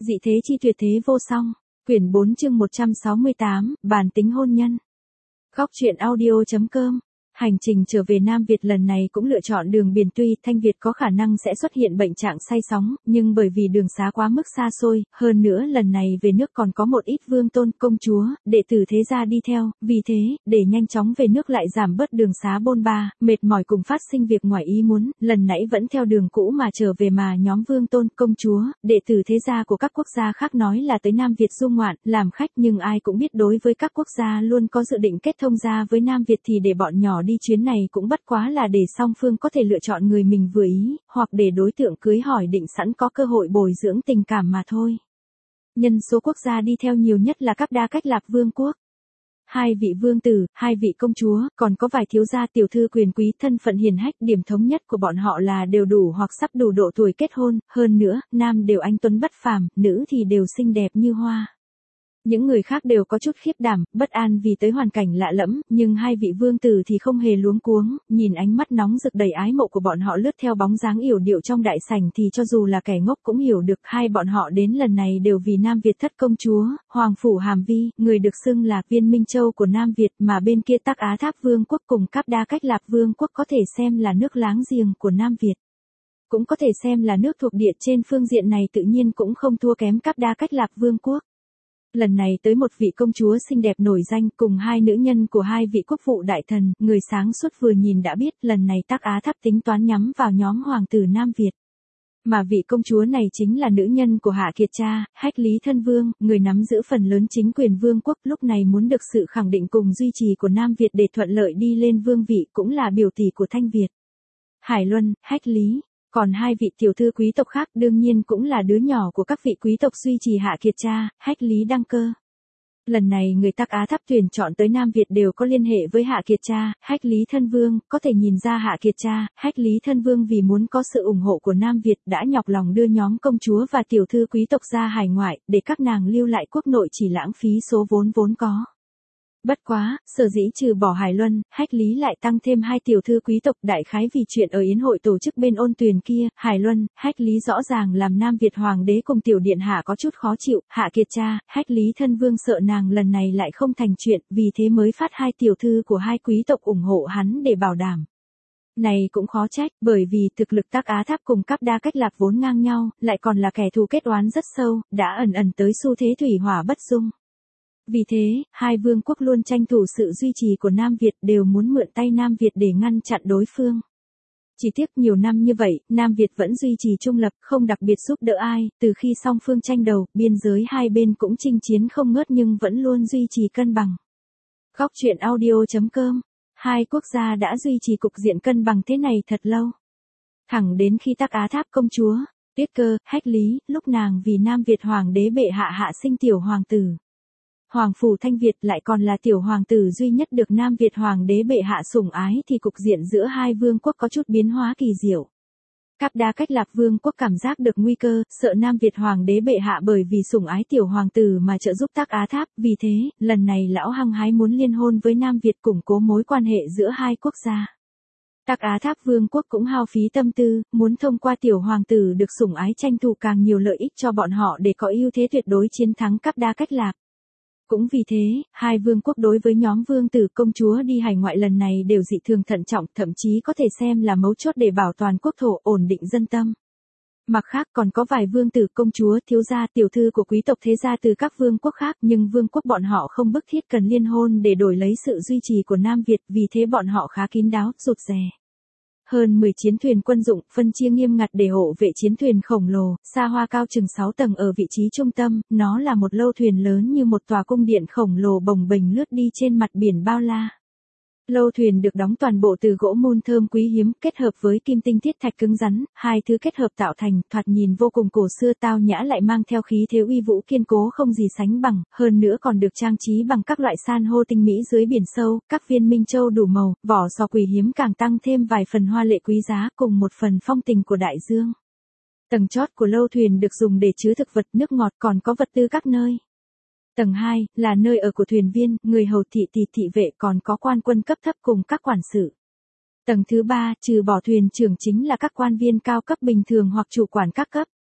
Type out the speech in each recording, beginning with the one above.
Dị thế chi tuyệt thế vô song. Quyển 4 chương 168, bản tính hôn nhân. Góc truyện audio.com. Hành trình trở về Nam Việt lần này cũng lựa chọn đường biển, tuy Thanh Việt có khả năng sẽ xuất hiện bệnh trạng say sóng, nhưng bởi vì đường xá quá mức xa xôi, hơn nữa lần này về nước còn có một ít vương tôn, công chúa, đệ tử thế gia đi theo, vì thế, để nhanh chóng về nước lại giảm bớt đường xá bôn ba, mệt mỏi cùng phát sinh việc ngoài ý muốn, lần nãy vẫn theo đường cũ mà trở về mà nhóm vương tôn, công chúa, đệ tử thế gia của các quốc gia khác nói là tới Nam Việt du ngoạn, làm khách, nhưng ai cũng biết đối với các quốc gia luôn có dự định kết thông gia với Nam Việt thì để bọn nhỏ đi chuyến này cũng bất quá là để song phương có thể lựa chọn người mình vừa ý, hoặc để đối tượng cưới hỏi định sẵn có cơ hội bồi dưỡng tình cảm mà thôi. Nhân số quốc gia đi theo nhiều nhất là các Đa Cách Lạp Vương quốc. 2 vị vương tử, 2 vị công chúa, còn có vài thiếu gia tiểu thư quyền quý thân phận hiền hách, điểm thống nhất của bọn họ là đều đủ hoặc sắp đủ độ tuổi kết hôn, hơn nữa, nam đều anh tuấn bất phàm, nữ thì đều xinh đẹp như hoa. Những người khác đều có chút khiếp đảm, bất an vì tới hoàn cảnh lạ lẫm, nhưng 2 vị vương tử thì không hề luống cuống, nhìn ánh mắt nóng rực đầy ái mộ của bọn họ lướt theo bóng dáng yểu điệu trong đại sảnh thì cho dù là kẻ ngốc cũng hiểu được hai bọn họ đến lần này đều vì Nam Việt thất công chúa, Hoàng Phủ Hàm Vi, người được xưng là Viên Minh Châu của Nam Việt, mà bên kia Tắc Á Tháp Vương quốc cùng các Đa Cách Lạp Vương quốc có thể xem là nước láng giềng của Nam Việt. Cũng có thể xem là nước thuộc địa, trên phương diện này tự nhiên cũng không thua kém các Đa Cách Lạp Vương quốc. Lần này tới một vị công chúa xinh đẹp nổi danh cùng 2 nữ nhân của 2 vị quốc vụ đại thần, người sáng suốt vừa nhìn đã biết lần này Tắc Á Tháp tính toán nhắm vào nhóm hoàng tử Nam Việt. Mà vị công chúa này chính là nữ nhân của Hạ Kiệt cha, Hách Lý Thân Vương, người nắm giữ phần lớn chính quyền vương quốc, lúc này muốn được sự khẳng định cùng duy trì của Nam Việt để thuận lợi đi lên vương vị, cũng là biểu tỷ của Thanh Việt. Hải Luân, Hách Lý. Còn 2 vị tiểu thư quý tộc khác đương nhiên cũng là đứa nhỏ của các vị quý tộc duy trì Hạ Kiệt cha, Hách Lý Đăng Cơ. Lần này người Tắc Á Tháp tuyển chọn tới Nam Việt đều có liên hệ với Hạ Kiệt cha, Hách Lý Thân Vương, có thể nhìn ra Hạ Kiệt cha, Hách Lý Thân Vương vì muốn có sự ủng hộ của Nam Việt đã nhọc lòng đưa nhóm công chúa và tiểu thư quý tộc ra hải ngoại, để các nàng lưu lại quốc nội chỉ lãng phí số vốn có. Bất quá, sở dĩ trừ bỏ Hải Luân, Hách Lý lại tăng thêm 2 tiểu thư quý tộc, đại khái vì chuyện ở yến hội tổ chức bên Ôn Tuyền kia, Hải Luân, Hách Lý rõ ràng làm Nam Việt hoàng đế cùng tiểu điện hạ có chút khó chịu, Hạ Kiệt cha, Hách Lý Thân Vương sợ nàng lần này lại không thành chuyện, vì thế mới phát 2 tiểu thư của 2 quý tộc ủng hộ hắn để bảo đảm. Này cũng khó trách, bởi vì thực lực Tắc Á Tháp cùng các Đa Cách Lạp vốn ngang nhau, lại còn là kẻ thù kết oán rất sâu, đã ẩn tới xu thế thủy hỏa bất dung. Vì thế, 2 vương quốc luôn tranh thủ sự duy trì của Nam Việt, đều muốn mượn tay Nam Việt để ngăn chặn đối phương. Chỉ tiếc nhiều năm như vậy, Nam Việt vẫn duy trì trung lập, không đặc biệt giúp đỡ ai, từ khi song phương tranh đầu, biên giới hai bên cũng chinh chiến không ngớt nhưng vẫn luôn duy trì cân bằng. Góc truyện audio.com. 2 quốc gia đã duy trì cục diện cân bằng thế này thật lâu. Thẳng đến khi Tắc Á Tháp công chúa, Tuyết Cơ, Hách Lý, lúc nàng vì Nam Việt hoàng đế bệ hạ sinh tiểu hoàng tử. Hoàng Phủ Thanh Việt lại còn là tiểu hoàng tử duy nhất được Nam Việt hoàng đế bệ hạ sủng ái thì cục diện giữa 2 vương quốc có chút biến hóa kỳ diệu. Các Đa Cách Lạp Vương quốc cảm giác được nguy cơ, sợ Nam Việt hoàng đế bệ hạ bởi vì sủng ái tiểu hoàng tử mà trợ giúp Tắc Á Tháp, vì thế, lần này lão hăng hái muốn liên hôn với Nam Việt củng cố mối quan hệ giữa 2 quốc gia. Tắc Á Tháp Vương quốc cũng hao phí tâm tư, muốn thông qua tiểu hoàng tử được sủng ái tranh thủ càng nhiều lợi ích cho bọn họ để có ưu thế tuyệt đối chiến thắng các Đa Cách Lạp. Cũng vì thế, 2 vương quốc đối với nhóm vương tử công chúa đi hải ngoại lần này đều dị thường thận trọng, thậm chí có thể xem là mấu chốt để bảo toàn quốc thổ, ổn định dân tâm. Mặt khác còn có vài vương tử công chúa, thiếu gia, tiểu thư của quý tộc thế gia từ các vương quốc khác, nhưng vương quốc bọn họ không bức thiết cần liên hôn để đổi lấy sự duy trì của Nam Việt, vì thế bọn họ khá kín đáo, rụt rè. Hơn 10 chiến thuyền quân dụng, phân chia nghiêm ngặt để hộ vệ chiến thuyền khổng lồ, xa hoa cao chừng 6 tầng ở vị trí trung tâm, nó là một lâu thuyền lớn như một tòa cung điện khổng lồ bồng bềnh lướt đi trên mặt biển bao la. Lâu thuyền được đóng toàn bộ từ gỗ mun thơm quý hiếm, kết hợp với kim tinh thiết thạch cứng rắn, 2 thứ kết hợp tạo thành, thoạt nhìn vô cùng cổ xưa tao nhã lại mang theo khí thế uy vũ kiên cố không gì sánh bằng, hơn nữa còn được trang trí bằng các loại san hô tinh mỹ dưới biển sâu, các viên minh châu đủ màu, vỏ sò quý hiếm càng tăng thêm vài phần hoa lệ quý giá cùng một phần phong tình của đại dương. Tầng chót của lâu thuyền được dùng để chứa thực vật, nước ngọt, còn có vật tư các nơi. Tầng 2 là nơi ở của thuyền viên, người hầu, thị vệ, còn có quan quân cấp thấp cùng các quản sự. Tầng thứ 3 trừ bỏ thuyền trưởng chính là các quan viên cao cấp bình thường hoặc chủ quản các cấp.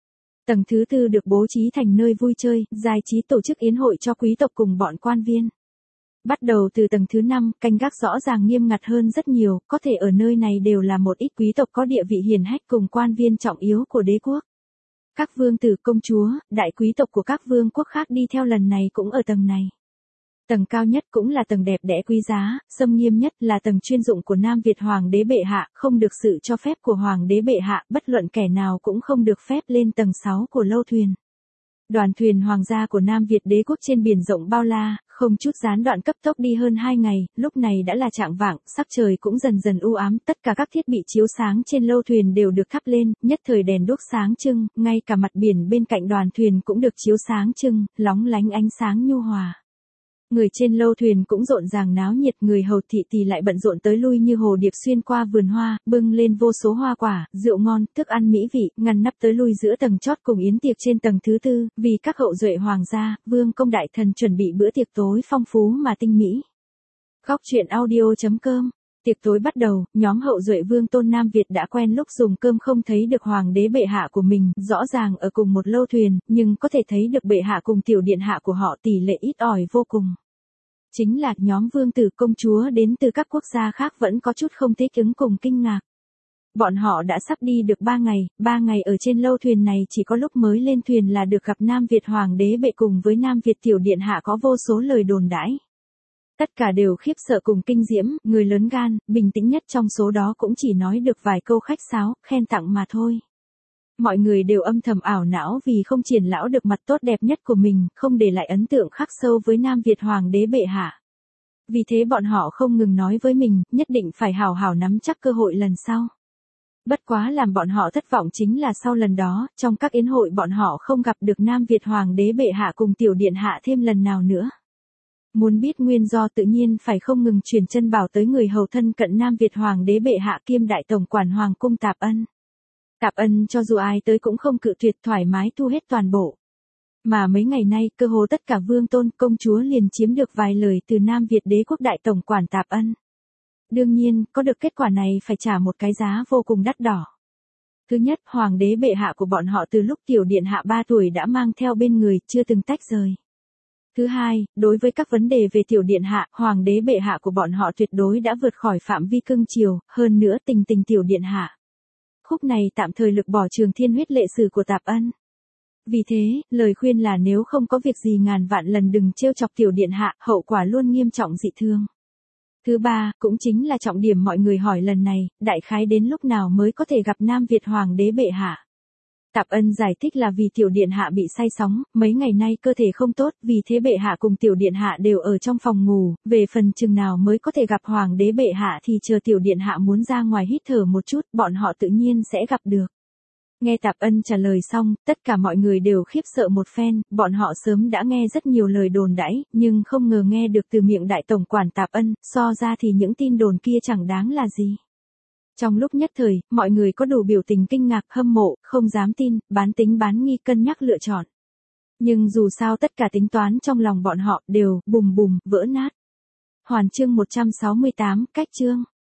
Tầng thứ tư được bố trí thành nơi vui chơi, giải trí tổ chức yến hội cho quý tộc cùng bọn quan viên. Bắt đầu từ tầng thứ 5, canh gác rõ ràng nghiêm ngặt hơn rất nhiều, có thể ở nơi này đều là một ít quý tộc có địa vị hiển hách cùng quan viên trọng yếu của đế quốc. Các vương tử công chúa, đại quý tộc của các vương quốc khác đi theo lần này cũng ở tầng này. Tầng cao nhất cũng là tầng đẹp đẽ quý giá, xâm nghiêm nhất là tầng chuyên dụng của Nam Việt Hoàng đế bệ hạ, không được sự cho phép của Hoàng đế bệ hạ, bất luận kẻ nào cũng không được phép lên tầng 6 của lâu thuyền. Đoàn thuyền hoàng gia của Nam Việt đế quốc trên biển rộng bao la, không chút gián đoạn cấp tốc đi hơn 2 ngày, lúc này đã là chạng vạng, sắc trời cũng dần dần u ám, tất cả các thiết bị chiếu sáng trên lâu thuyền đều được thắp lên, nhất thời đèn đuốc sáng trưng, ngay cả mặt biển bên cạnh đoàn thuyền cũng được chiếu sáng trưng, lóng lánh ánh sáng nhu hòa. Người trên lâu thuyền cũng rộn ràng náo nhiệt, người hầu thị tỳ lại bận rộn tới lui như hồ điệp xuyên qua vườn hoa, bưng lên vô số hoa quả, rượu ngon, thức ăn mỹ vị, ngăn nắp tới lui giữa tầng chót cùng yến tiệc trên tầng thứ tư, vì các hậu duệ hoàng gia, vương công đại thần chuẩn bị bữa tiệc tối phong phú mà tinh mỹ. Góc truyện audio.com. Tiệc tối bắt đầu, nhóm hậu duệ vương tôn Nam Việt đã quen lúc dùng cơm không thấy được hoàng đế bệ hạ của mình, rõ ràng ở cùng một lâu thuyền, nhưng có thể thấy được bệ hạ cùng tiểu điện hạ của họ tỷ lệ ít ỏi vô cùng. Chính là nhóm vương tử công chúa đến từ các quốc gia khác vẫn có chút không thích ứng cùng kinh ngạc. Bọn họ đã sắp đi được 3 ngày ở trên lâu thuyền này chỉ có lúc mới lên thuyền là được gặp Nam Việt hoàng đế bệ cùng với Nam Việt tiểu điện hạ có vô số lời đồn đãi. Tất cả đều khiếp sợ cùng kinh diễm, người lớn gan, bình tĩnh nhất trong số đó cũng chỉ nói được vài câu khách sáo, khen tặng mà thôi. Mọi người đều âm thầm ảo não vì không triển lão được mặt tốt đẹp nhất của mình, không để lại ấn tượng khắc sâu với Nam Việt Hoàng đế bệ hạ. Vì thế bọn họ không ngừng nói với mình, nhất định phải hào hào nắm chắc cơ hội lần sau. Bất quá làm bọn họ thất vọng chính là sau lần đó, trong các yến hội bọn họ không gặp được Nam Việt Hoàng đế bệ hạ cùng tiểu điện hạ thêm lần nào nữa. Muốn biết nguyên do tự nhiên phải không ngừng truyền chân bảo tới người hầu thân cận Nam Việt Hoàng đế bệ hạ kiêm đại tổng quản Hoàng cung Tạp Ân. Tạp Ân cho dù ai tới cũng không cự tuyệt, thoải mái thu hết toàn bộ. Mà mấy ngày nay cơ hồ tất cả vương tôn công chúa liền chiếm được vài lời từ Nam Việt đế quốc đại tổng quản Tạp Ân. Đương nhiên, có được kết quả này phải trả một cái giá vô cùng đắt đỏ. Thứ nhất, Hoàng đế bệ hạ của bọn họ từ lúc tiểu điện hạ 3 tuổi đã mang theo bên người, chưa từng tách rời. Thứ hai, đối với các vấn đề về tiểu điện hạ, hoàng đế bệ hạ của bọn họ tuyệt đối đã vượt khỏi phạm vi cưng chiều, hơn nữa tình tiểu điện hạ. Khúc này tạm thời lực bỏ Trường Thiên huyết lệ sử của Tạp Ân. Vì thế, lời khuyên là nếu không có việc gì ngàn vạn lần đừng trêu chọc tiểu điện hạ, hậu quả luôn nghiêm trọng dị thương. Thứ ba, cũng chính là trọng điểm mọi người hỏi lần này, đại khái đến lúc nào mới có thể gặp Nam Việt hoàng đế bệ hạ. Tạp Ân giải thích là vì tiểu điện hạ bị say sóng, mấy ngày nay cơ thể không tốt, vì thế bệ hạ cùng tiểu điện hạ đều ở trong phòng ngủ, về phần chừng nào mới có thể gặp hoàng đế bệ hạ thì chờ tiểu điện hạ muốn ra ngoài hít thở một chút, bọn họ tự nhiên sẽ gặp được. Nghe Tạp Ân trả lời xong, tất cả mọi người đều khiếp sợ một phen, bọn họ sớm đã nghe rất nhiều lời đồn đãi, nhưng không ngờ nghe được từ miệng đại tổng quản Tạp Ân, so ra thì những tin đồn kia chẳng đáng là gì. Trong lúc nhất thời, mọi người có đủ biểu tình kinh ngạc, hâm mộ, không dám tin, bán tính bán nghi, cân nhắc lựa chọn. Nhưng dù sao tất cả tính toán trong lòng bọn họ đều, bùm bùm, vỡ nát. Hoàn chương 168, cách chương.